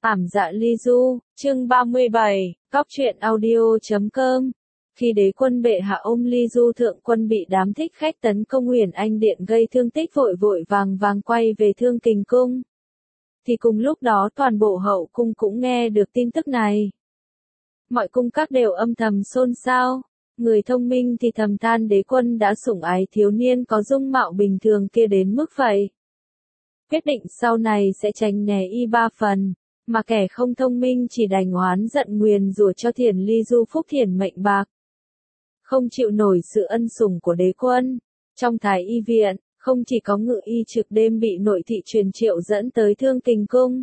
Ảm dạ ly du, chương 37, cóc truyện audio.com. Khi đế quân bệ hạ ôm ly du thượng quân bị đám thích khách tấn công Huyền Anh Điện gây thương tích vội vội vàng quay về Thương Kình Cung, thì cùng lúc đó toàn bộ hậu cung cũng nghe được tin tức này. Mọi cung các đều âm thầm xôn xao, người thông minh thì thầm than đế quân đã sủng ái thiếu niên có dung mạo bình thường kia đến mức vậy. Quyết định sau này sẽ tránh né y ba phần, mà kẻ không thông minh chỉ đành oán giận nguyền rủa cho Thiền Ly Du phúc thiền mệnh bạc. Không chịu nổi sự ân sủng của đế quân, trong Thái Y viện, không chỉ có ngự y trực đêm bị nội thị truyền triệu dẫn tới Thương Kình Cung,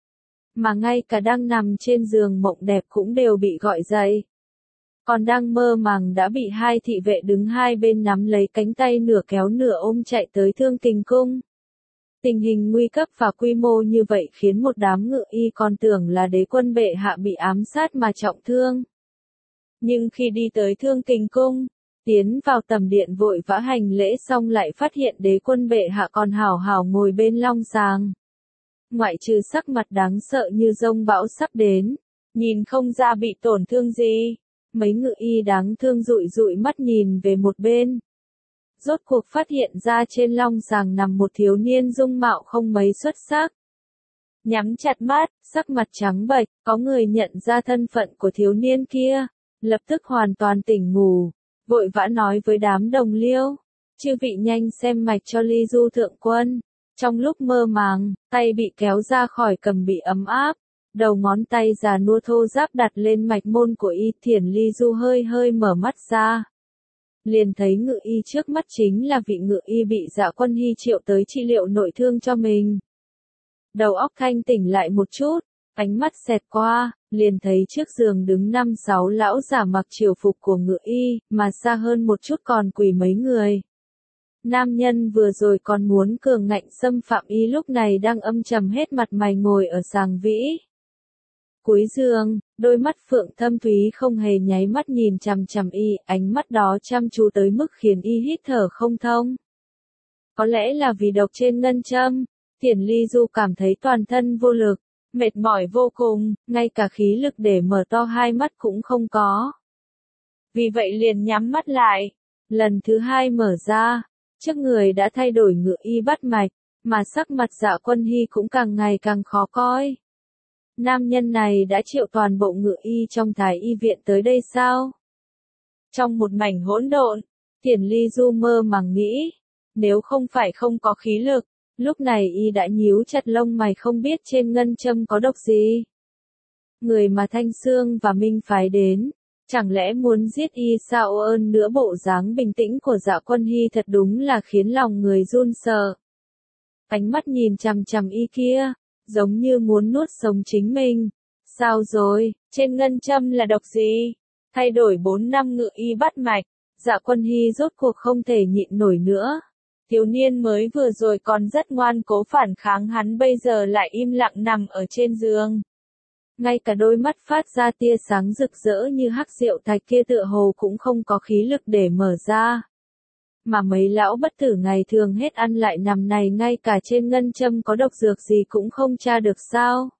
mà ngay cả đang nằm trên giường mộng đẹp cũng đều bị gọi dậy. Còn đang mơ màng đã bị hai thị vệ đứng hai bên nắm lấy cánh tay nửa kéo nửa ôm chạy tới Thương Kình Cung. Tình hình nguy cấp và quy mô như vậy khiến một đám ngự y còn tưởng là đế quân bệ hạ bị ám sát mà trọng thương. Nhưng khi đi tới Thương Kình Cung, tiến vào tầm điện vội vã hành lễ xong lại phát hiện đế quân bệ hạ còn hào hào ngồi bên long sàng. Ngoại trừ sắc mặt đáng sợ như giông bão sắp đến, nhìn không ra bị tổn thương gì, mấy ngự y đáng thương dụi dụi mắt nhìn về một bên. Rốt cuộc phát hiện ra trên long sàng nằm một thiếu niên dung mạo không mấy xuất sắc. Nhắm chặt mắt, sắc mặt trắng bệch, có người nhận ra thân phận của thiếu niên kia, lập tức hoàn toàn tỉnh ngủ, vội vã nói với đám đồng liêu, chư vị nhanh xem mạch cho Ly Du thượng quân. Trong lúc mơ màng, tay bị kéo ra khỏi cầm bị ấm áp, đầu ngón tay già nua thô ráp đặt lên mạch môn của y. Thiền Ly Du hơi hơi mở mắt ra, liền thấy ngự y trước mắt chính là vị ngự y bị Dạ Quân Hy triệu tới trị liệu nội thương cho mình. Đầu óc thanh tỉnh lại một chút, ánh mắt xẹt qua, liền thấy trước giường đứng 5-6 lão giả mặc triều phục của ngự y, mà xa hơn một chút còn quỳ mấy người. Nam nhân vừa rồi còn muốn cường ngạnh xâm phạm y lúc này đang âm trầm hết mặt mày ngồi ở sàng vĩ. Cuối giường, đôi mắt phượng thâm thúy không hề nháy mắt nhìn chằm chằm y, ánh mắt đó chăm chú tới mức khiến y hít thở không thông. Có lẽ là vì độc trên ngân châm, Thiền Ly Du cảm thấy toàn thân vô lực, mệt mỏi vô cùng, ngay cả khí lực để mở to hai mắt cũng không có. Vì vậy liền nhắm mắt lại, lần thứ hai mở ra, trước người đã thay đổi ngự y bắt mạch, mà sắc mặt Dạ Quân Hy cũng càng ngày càng khó coi. Nam nhân này đã triệu toàn bộ ngự y trong Thái Y viện tới đây sao? Trong một mảnh hỗn độn, Thiền Ly Du mơ màng nghĩ, nếu không phải không có khí lực, lúc này y đã nhíu chặt lông mày không biết trên ngân châm có độc gì. Người mà Thanh Xương và Minh phái đến, chẳng lẽ muốn giết y sao? Ơn nữa bộ dáng bình tĩnh của Dạ Quân Hy thật đúng là khiến lòng người run sợ. Ánh mắt nhìn chằm chằm y kia, giống như muốn nuốt sống chính mình. Sao rồi, trên ngân châm là độc gì? Thay đổi 4 năm ngự y bắt mạch, Dạ Quân Hy rốt cuộc không thể nhịn nổi nữa. Thiếu niên mới vừa rồi còn rất ngoan cố phản kháng, hắn bây giờ lại im lặng nằm ở trên giường. Ngay cả đôi mắt phát ra tia sáng rực rỡ như hắc diệu thạch kia tựa hồ cũng không có khí lực để mở ra. Mà mấy lão bất tử ngày thường hết ăn lại nằm này ngay cả trên ngân châm có độc dược gì cũng không tra được sao?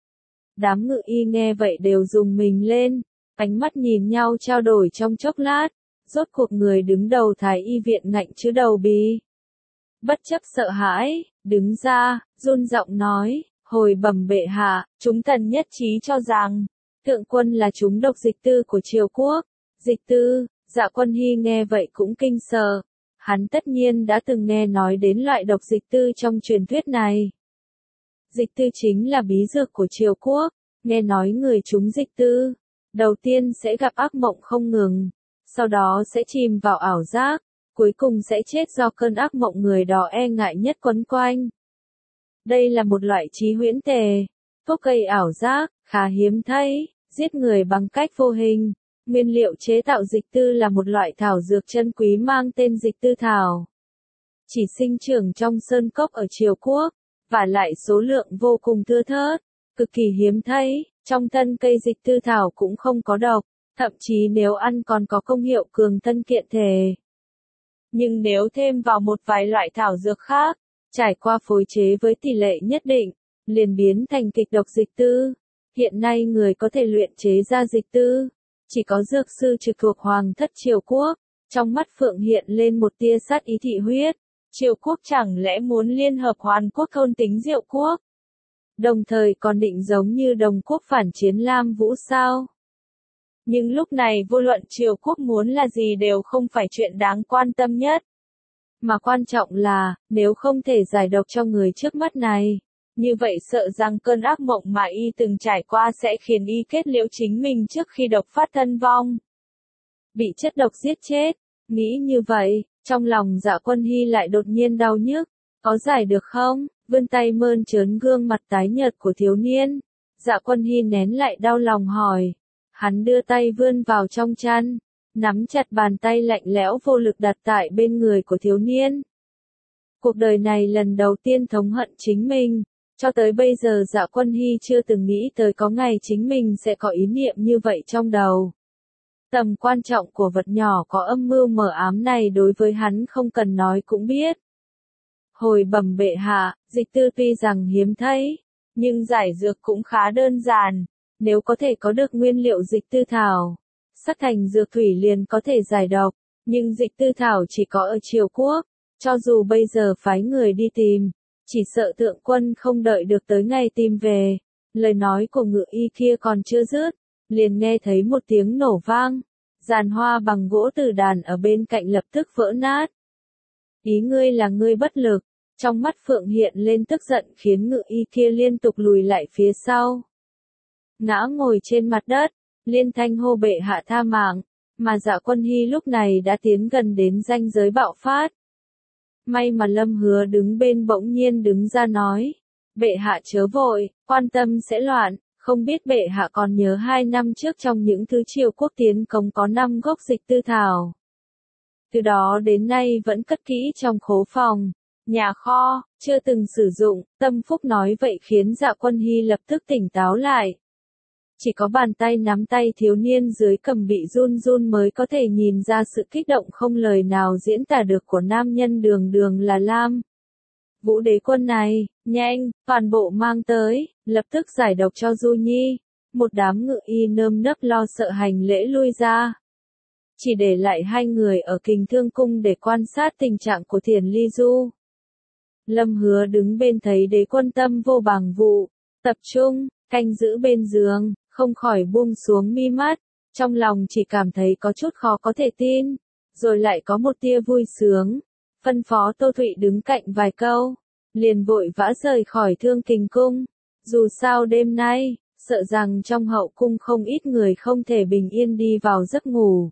Đám ngự y nghe vậy đều rùng mình lên, ánh mắt nhìn nhau trao đổi trong chốc lát, rốt cuộc người đứng đầu Thái Y viện ngạnh chữ đầu bì. Bất chấp sợ hãi, đứng ra, run giọng nói, hồi bẩm bệ hạ, chúng thần nhất trí cho rằng, thượng quân là trúng độc dịch tư của triều quốc. Dịch tư? Dạ Quân Hy nghe vậy cũng kinh sợ. Hắn tất nhiên đã từng nghe nói đến loại độc dịch tư trong truyền thuyết này. Dịch tư chính là bí dược của triều quốc, nghe nói người trúng dịch tư, đầu tiên sẽ gặp ác mộng không ngừng, sau đó sẽ chìm vào ảo giác, cuối cùng sẽ chết do cơn ác mộng người đó e ngại nhất quấn quanh. Đây là một loại trí huyễn tề, thuốc gây ảo giác, khá hiếm thấy, giết người bằng cách vô hình. Nguyên liệu chế tạo dịch tư là một loại thảo dược chân quý mang tên dịch tư thảo. Chỉ sinh trưởng trong sơn cốc ở triều quốc, và lại số lượng vô cùng thưa thớt, cực kỳ hiếm thấy, trong thân cây dịch tư thảo cũng không có độc, thậm chí nếu ăn còn có công hiệu cường thân kiện thể. Nhưng nếu thêm vào một vài loại thảo dược khác, trải qua phối chế với tỷ lệ nhất định, liền biến thành kịch độc dịch tư. Hiện nay người có thể luyện chế ra dịch tư, chỉ có dược sư trực thuộc Hoàng thất Triều Quốc. Trong mắt Phượng hiện lên một tia sát ý thị huyết. Triều Quốc chẳng lẽ muốn liên hợp Hoàn Quốc thôn tính Diệu Quốc? Đồng thời còn định giống như Đồng Quốc phản chiến Lam Vũ sao? Nhưng lúc này vô luận Triều Quốc muốn là gì đều không phải chuyện đáng quan tâm nhất. Mà quan trọng là, nếu không thể giải độc cho người trước mắt này, như vậy sợ rằng cơn ác mộng mà y từng trải qua sẽ khiến y kết liễu chính mình trước khi độc phát thân vong. Bị chất độc giết chết, nghĩ như vậy, trong lòng Dạ Quân Hy lại đột nhiên đau nhức, có giải được không? Vươn tay mơn trớn gương mặt tái nhợt của thiếu niên. Dạ Quân Hy nén lại đau lòng hỏi. Hắn đưa tay vươn vào trong chăn, nắm chặt bàn tay lạnh lẽo vô lực đặt tại bên người của thiếu niên. Cuộc đời này lần đầu tiên thống hận chính mình, cho tới bây giờ Dạ Quân Hy chưa từng nghĩ tới có ngày chính mình sẽ có ý niệm như vậy trong đầu. Tầm quan trọng của vật nhỏ có âm mưu mờ ám này đối với hắn không cần nói cũng biết. Hồi bẩm bệ hạ, dịch tư tuy rằng hiếm thấy, nhưng giải dược cũng khá đơn giản. Nếu có thể có được nguyên liệu dịch tư thảo, sắc thành dược thủy liền có thể giải độc, nhưng dịch tư thảo chỉ có ở Triều Quốc, cho dù bây giờ phái người đi tìm, chỉ sợ thượng quân không đợi được tới ngày tìm về. Lời nói của ngự y kia còn chưa dứt, liền nghe thấy một tiếng nổ vang, giàn hoa bằng gỗ từ đàn ở bên cạnh lập tức vỡ nát. Ý ngươi là ngươi bất lực, trong mắt Phượng hiện lên tức giận khiến ngự y kia liên tục lùi lại phía sau. Ngã ngồi trên mặt đất, liên thanh hô bệ hạ tha mạng, mà Dạ Quân Hy lúc này đã tiến gần đến ranh giới bạo phát. May mà Lâm Hứa đứng bên bỗng nhiên đứng ra nói, bệ hạ chớ vội, quan tâm sẽ loạn, không biết bệ hạ còn nhớ 2 năm trước trong những thứ Triều Quốc tiến công có 5 gốc dịch tư thảo. Từ đó đến nay vẫn cất kỹ trong khố phòng, nhà kho, chưa từng sử dụng. Tâm Phúc nói vậy khiến Dạ Quân Hy lập tức tỉnh táo lại. Chỉ có bàn tay nắm tay thiếu niên dưới cầm bị run run mới có thể nhìn ra sự kích động không lời nào diễn tả được của nam nhân đường đường là Lam Vũ đế quân này. Nhanh, toàn bộ mang tới, lập tức giải độc cho Du Nhi. Một đám ngự y nơm nớp lo sợ hành lễ lui ra. Chỉ để lại 2 người ở Kình Thương Cung để quan sát tình trạng của Thiền Ly Du. Lâm Hứa đứng bên thấy đế quân tâm vô bằng vụ, tập trung, canh giữ bên giường, không khỏi buông xuống mi mắt, trong lòng chỉ cảm thấy có chút khó có thể tin, rồi lại có một tia vui sướng. Phân phó Tô Thụy đứng cạnh vài câu, liền vội vã rời khỏi Thương Kình Cung. Dù sao đêm nay, sợ rằng trong hậu cung không ít người không thể bình yên đi vào giấc ngủ.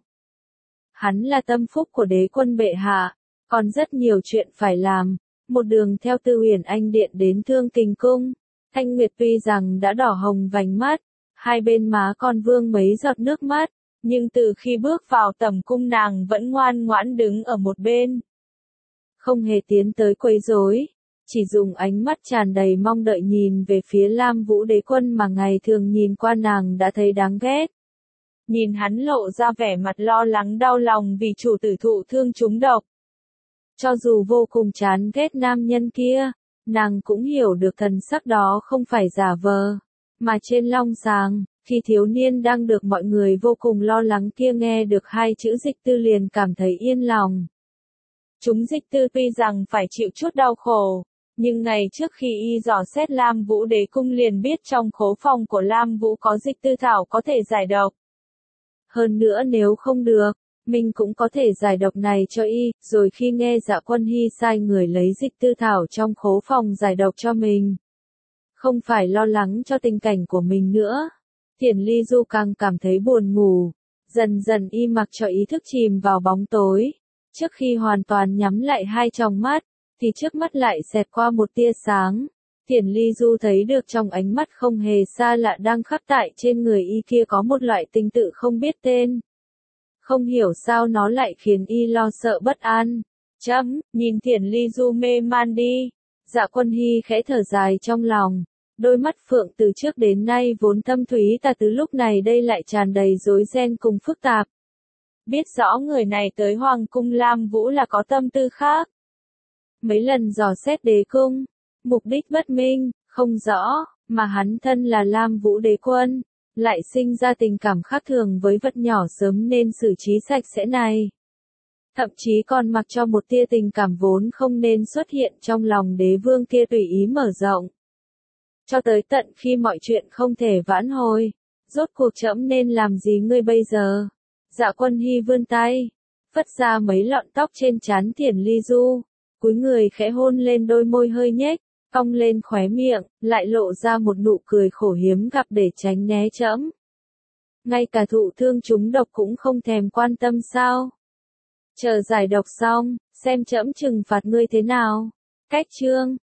Hắn là tâm phúc của đế quân bệ hạ, còn rất nhiều chuyện phải làm. Một đường theo Tư Huyền Anh Điện đến Thương Kình Cung, Thanh Nguyệt tuy rằng đã đỏ hồng vành mắt, 2 bên má còn vương mấy giọt nước mắt, nhưng từ khi bước vào tầm cung nàng vẫn ngoan ngoãn đứng ở một bên. Không hề tiến tới quấy rối, chỉ dùng ánh mắt tràn đầy mong đợi nhìn về phía Lam Vũ đế quân mà ngày thường nhìn qua nàng đã thấy đáng ghét. Nhìn hắn lộ ra vẻ mặt lo lắng đau lòng vì chủ tử thụ thương trúng độc. Cho dù vô cùng chán ghét nam nhân kia, nàng cũng hiểu được thần sắc đó không phải giả vờ. Mà trên long sàng, khi thiếu niên đang được mọi người vô cùng lo lắng kia nghe được 2 chữ dịch tư liền cảm thấy yên lòng. Chúng dịch tư tuy rằng phải chịu chút đau khổ, nhưng ngày trước khi y dò xét Lam Vũ đế cung liền biết trong khố phòng của Lam Vũ có dịch tư thảo có thể giải độc. Hơn nữa nếu không được, mình cũng có thể giải độc này cho y, rồi khi nghe Dạ Quân Hy sai người lấy dịch tư thảo trong khố phòng giải độc cho mình. Không phải lo lắng cho tình cảnh của mình nữa. Thiền Ly Du càng cảm thấy buồn ngủ, dần dần y mặc cho ý thức chìm vào bóng tối. Trước khi hoàn toàn nhắm lại 2 tròng mắt, thì trước mắt lại xẹt qua một tia sáng. Thiền Ly Du thấy được trong ánh mắt không hề xa lạ đang khắc tại trên người y kia có một loại tinh tự không biết tên. Không hiểu sao nó lại khiến y lo sợ bất an. Nhìn Thiền Ly Du mê man đi. Dạ Quân Hy khẽ thở dài trong lòng. Đôi mắt Phượng từ trước đến nay vốn thâm thúy ta từ lúc này đây lại tràn đầy rối ren cùng phức tạp. Biết rõ người này tới Hoàng cung Lam Vũ là có tâm tư khác. Mấy lần dò xét đế cung, mục đích bất minh, Không rõ, mà hắn thân là Lam Vũ đế quân, lại sinh ra tình cảm khác thường với vật nhỏ sớm nên xử trí sạch sẽ này. Thậm chí còn mặc cho một tia tình cảm vốn không nên xuất hiện trong lòng đế vương kia tùy ý mở rộng. Cho tới tận khi mọi chuyện không thể vãn hồi, rốt cuộc trẫm nên làm gì ngươi bây giờ? Dạ Quân Hy vươn tay, phất ra mấy lọn tóc trên trán Thiển Ly Du, cúi người khẽ hôn lên đôi môi hơi nhếch, cong lên khóe miệng, lại lộ ra một nụ cười khổ hiếm gặp để tránh né trẫm. Ngay cả thụ thương chúng độc cũng không thèm quan tâm sao? Chờ giải độc xong, xem trẫm trừng phạt ngươi thế nào. Cách chương